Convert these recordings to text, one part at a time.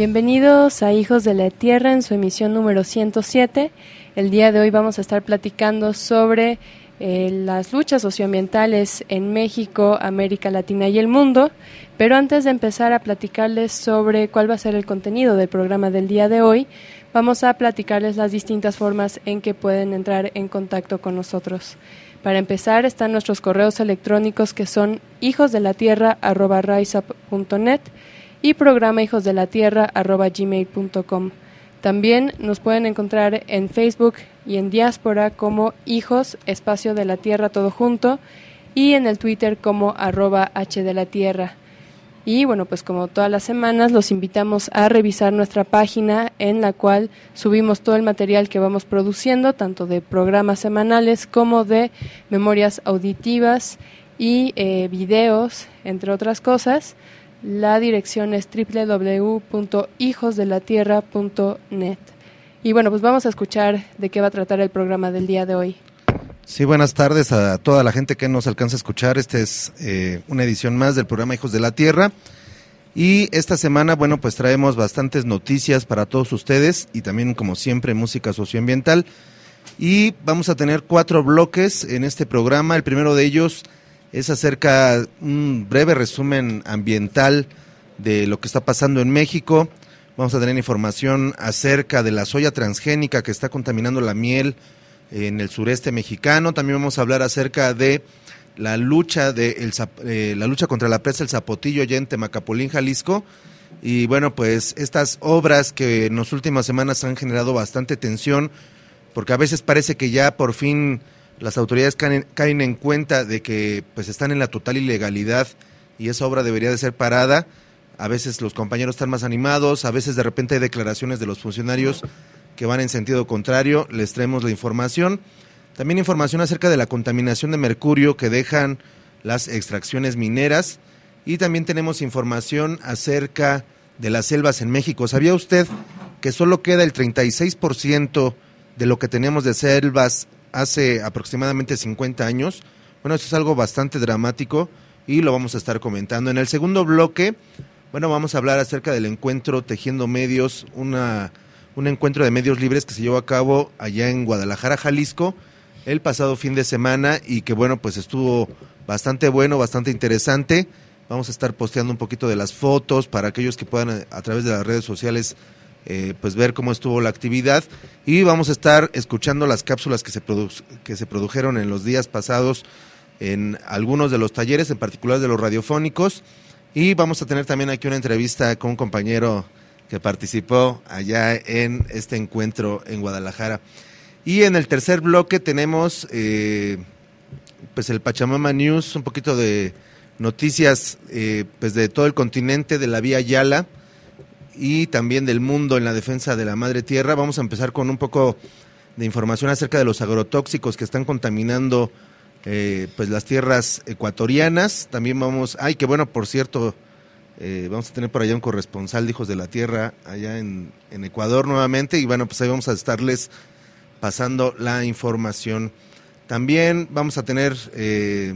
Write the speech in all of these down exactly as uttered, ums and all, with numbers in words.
Bienvenidos a Hijos de la Tierra en su emisión número ciento siete. El día de hoy vamos a estar platicando sobre eh, las luchas socioambientales en México, América Latina y el mundo, pero antes de empezar a platicarles sobre cuál va a ser el contenido del programa del día de hoy, vamos a platicarles las distintas formas en que pueden entrar en contacto con nosotros. Para empezar están nuestros correos electrónicos que son hijosdelatierra arroba riseup punto net y programa hijosdelatierra arroba gmail punto com. También nos pueden encontrar en Facebook y en Diáspora como Hijos, Espacio de la Tierra, todo junto, y en el Twitter como arroba H de la Tierra. Y bueno, pues como todas las semanas los invitamos a revisar nuestra página en la cual subimos todo el material que vamos produciendo, tanto de programas semanales como de memorias auditivas y eh, videos, entre otras cosas. La dirección es doble u doble u doble u punto hijos de la tierra punto net. Y bueno, pues vamos a escuchar de qué va a tratar el programa del día de hoy. Sí, buenas tardes a toda la gente que nos alcanza a escuchar. Esta es eh, una edición más del programa Hijos de la Tierra. Y esta semana, bueno, pues traemos bastantes noticias para todos ustedes y también, como siempre, música socioambiental. Y vamos a tener cuatro bloques en este programa. El primero de ellos es acerca de un breve resumen ambiental de lo que está pasando en México. Vamos a tener información acerca de la soya transgénica que está contaminando la miel en el sureste mexicano. También vamos a hablar acerca de la lucha de el, eh, la lucha contra la presa El Zapotillo allá en Temacapulín, Jalisco. Y bueno, pues estas obras que en las últimas semanas han generado bastante tensión, porque a veces parece que ya por fin las autoridades caen, caen en cuenta de que pues están en la total ilegalidad y esa obra debería de ser parada. A veces los compañeros están más animados, a veces de repente hay declaraciones de los funcionarios que van en sentido contrario. Les traemos la información. También información acerca de la contaminación de mercurio que dejan las extracciones mineras. Y también tenemos información acerca de las selvas en México. ¿Sabía usted que solo queda el treinta y seis por ciento de lo que teníamos de selvas hace aproximadamente cincuenta años? Bueno, eso es algo bastante dramático y lo vamos a estar comentando. En el segundo bloque, bueno, vamos a hablar acerca del encuentro Tejiendo Medios, una, un encuentro de medios libres que se llevó a cabo allá en Guadalajara, Jalisco, el pasado fin de semana y que, bueno, pues estuvo bastante bueno, bastante interesante. Vamos a estar posteando un poquito de las fotos para aquellos que puedan a través de las redes sociales Eh, pues ver cómo estuvo la actividad y vamos a estar escuchando las cápsulas que se, produ- que se produjeron en los días pasados en algunos de los talleres, en particular de los radiofónicos, y vamos a tener también aquí una entrevista con un compañero que participó allá en este encuentro en Guadalajara. Y en el tercer bloque tenemos eh, pues el Pachamama News, un poquito de noticias eh, pues de todo el continente, de la Vía Yala y también del mundo en la defensa de la madre tierra. Vamos a empezar con un poco de información acerca de los agrotóxicos que están contaminando eh, pues las tierras ecuatorianas. También vamos, ay, que bueno, por cierto, eh, vamos a tener por allá un corresponsal de Hijos de la Tierra allá en, en Ecuador nuevamente, y bueno, pues ahí vamos a estarles pasando la información. También vamos a tener eh,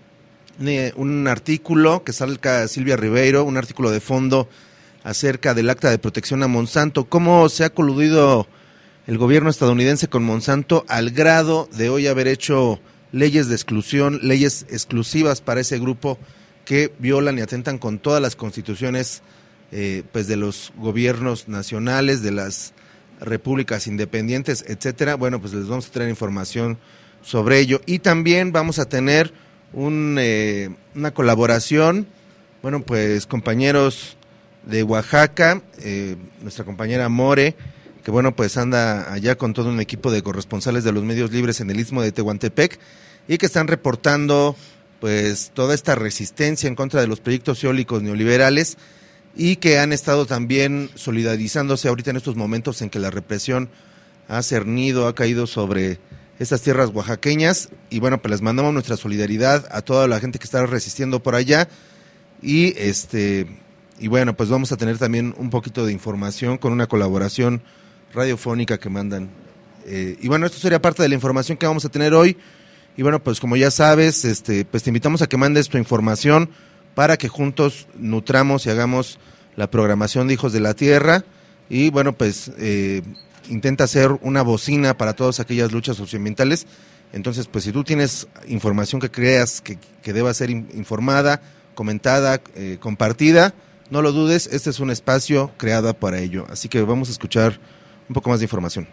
un artículo que salga Silvia Ribeiro, un artículo de fondo acerca del acta de protección a Monsanto, cómo se ha coludido el gobierno estadounidense con Monsanto al grado de hoy haber hecho leyes de exclusión, leyes exclusivas para ese grupo que violan y atentan con todas las constituciones eh, pues de los gobiernos nacionales, de las repúblicas independientes, etcétera. Bueno, pues les vamos a traer información sobre ello. Y también vamos a tener un, eh, una colaboración, bueno, pues compañeros de Oaxaca, eh, nuestra compañera More, que bueno, pues anda allá con todo un equipo de corresponsales de los medios libres en el Istmo de Tehuantepec y que están reportando pues toda esta resistencia en contra de los proyectos eólicos neoliberales y que han estado también solidarizándose ahorita en estos momentos en que la represión ha cernido, ha caído sobre estas tierras oaxaqueñas. Y bueno, pues les mandamos nuestra solidaridad a toda la gente que está resistiendo por allá y este... Y bueno, pues vamos a tener también un poquito de información con una colaboración radiofónica que mandan. Eh, y bueno, esto sería parte de la información que vamos a tener hoy. Y bueno, pues como ya sabes, este, pues te invitamos a que mandes tu información para que juntos nutramos y hagamos la programación de Hijos de la Tierra y bueno, pues eh, intenta ser una bocina para todas aquellas luchas socioambientales. Entonces, pues si tú tienes información que creas que, que deba ser informada, comentada, eh, compartida, no lo dudes, este es un espacio creado para ello. Así que vamos a escuchar un poco más de información.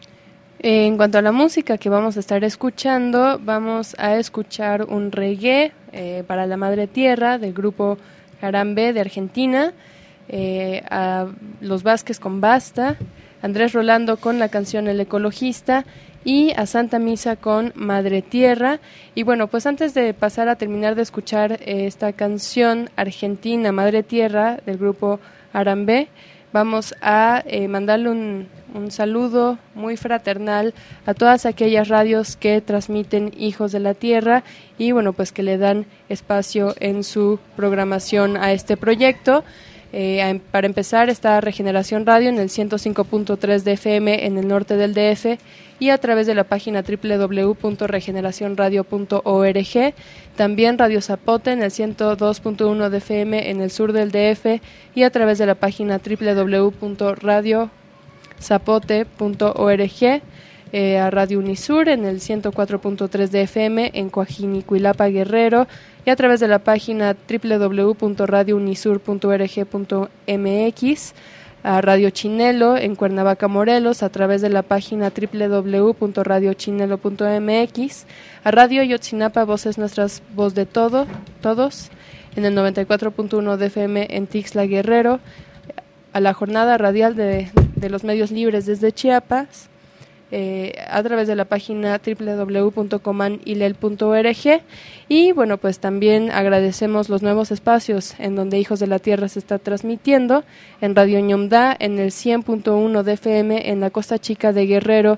En cuanto a la música que vamos a estar escuchando, vamos a escuchar un reggae eh, para la Madre Tierra del grupo Harambé de Argentina, eh, a Los Vázquez con Basta, Andrés Rolando con la canción El Ecologista y a Santa Misa con Madre Tierra. Y bueno, pues antes de pasar a terminar de escuchar eh, esta canción argentina, Madre Tierra, del grupo Harambé, vamos a eh, mandarle un, un saludo muy fraternal a todas aquellas radios que transmiten Hijos de la Tierra y bueno, pues que le dan espacio en su programación a este proyecto. Eh, para empezar está Regeneración Radio en el ciento cinco punto tres de F M en el norte del D F y a través de la página doble u doble u doble u punto regeneración radio punto org. También Radio Zapote en el ciento dos punto uno de F M en el sur del D F y a través de la página doble u doble u doble u punto radio zapote punto org. Eh, a Radio Unisur en el ciento cuatro punto tres de F M en Coajinicuilapa, Guerrero, y a través de la página doble u doble u doble u punto radio unisur punto org punto m x, a Radio Chinelo en Cuernavaca, Morelos, a través de la página doble u doble u doble u punto radio chinelo punto m x, a Radio Yotzinapa, Voces Nuestras, Voz de todo, Todos, en el noventa y cuatro punto uno de F M en Tixla, Guerrero, a la Jornada Radial de, de los Medios Libres desde Chiapas, Eh, a través de la página doble u doble u doble u punto coman ilel punto org. Y bueno, pues también agradecemos los nuevos espacios en donde Hijos de la Tierra se está transmitiendo en Radio Ñomdá en el cien punto uno de F M en la Costa Chica de Guerrero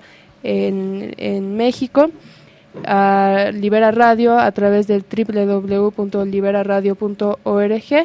en, en México, a Libera Radio a través del doble u doble u doble u punto libera radio punto org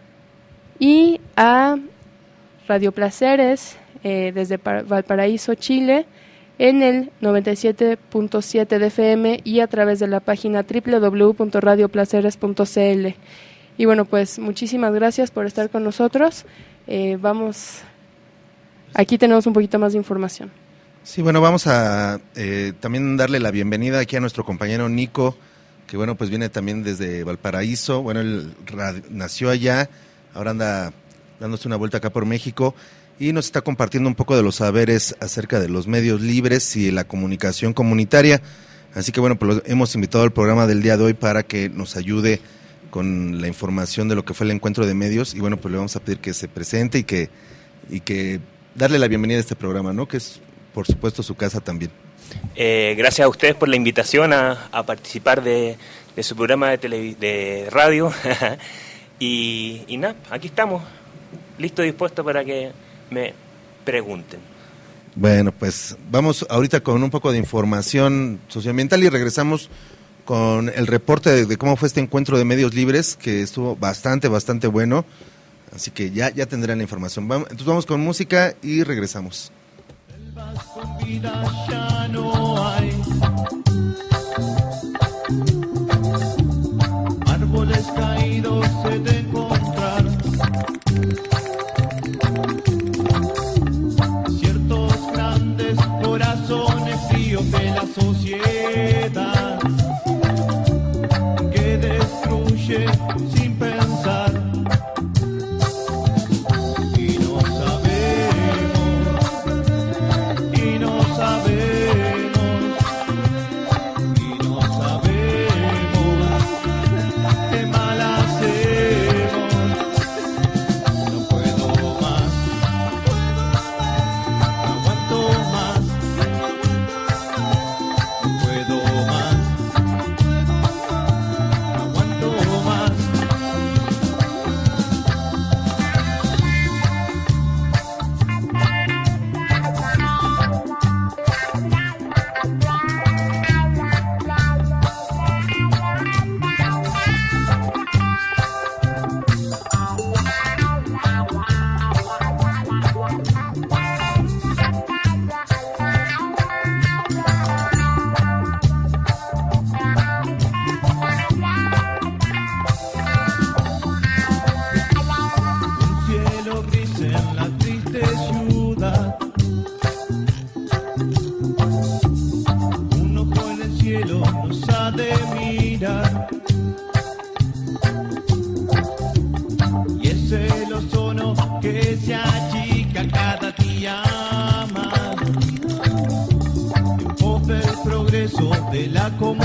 y a Radio Placeres eh, desde Valparaíso, Chile, en el noventa y siete punto siete de F M y a través de la página doble u doble u doble u punto radio placeres punto c l. Y bueno, pues muchísimas gracias por estar con nosotros. Eh, vamos, aquí tenemos un poquito más de información. Sí, bueno, vamos a eh, también darle la bienvenida aquí a nuestro compañero Nico, que bueno, pues viene también desde Valparaíso. Bueno, él radio, nació allá, ahora anda dándose una vuelta acá por México y nos está compartiendo un poco de los saberes acerca de los medios libres y la comunicación comunitaria. Así que bueno, pues hemos invitado al programa del día de hoy para que nos ayude con la información de lo que fue el encuentro de medios y bueno, pues le vamos a pedir que se presente y que y que darle la bienvenida a este programa, ¿no? Que es por supuesto su casa también. Eh, gracias a ustedes por la invitación a, a participar de, de su programa de, tele, de radio y, y nada, aquí estamos, listo y dispuesto para que me pregunten. Bueno, pues vamos ahorita con un poco de información socioambiental y regresamos con el reporte de, de cómo fue este encuentro de medios libres, que estuvo bastante, bastante bueno. Así que ya, ya tendrán la información. Vamos, entonces vamos con música y regresamos. Con vida ya no hay. Árboles caídos se de encontrar. Ciertos grandes corazones fríos de la sociedad que destruye sin pensar. Puedo cielo nos ha de mirar. Y es el ozono que se achica cada día más. En pos del progreso de la comunidad.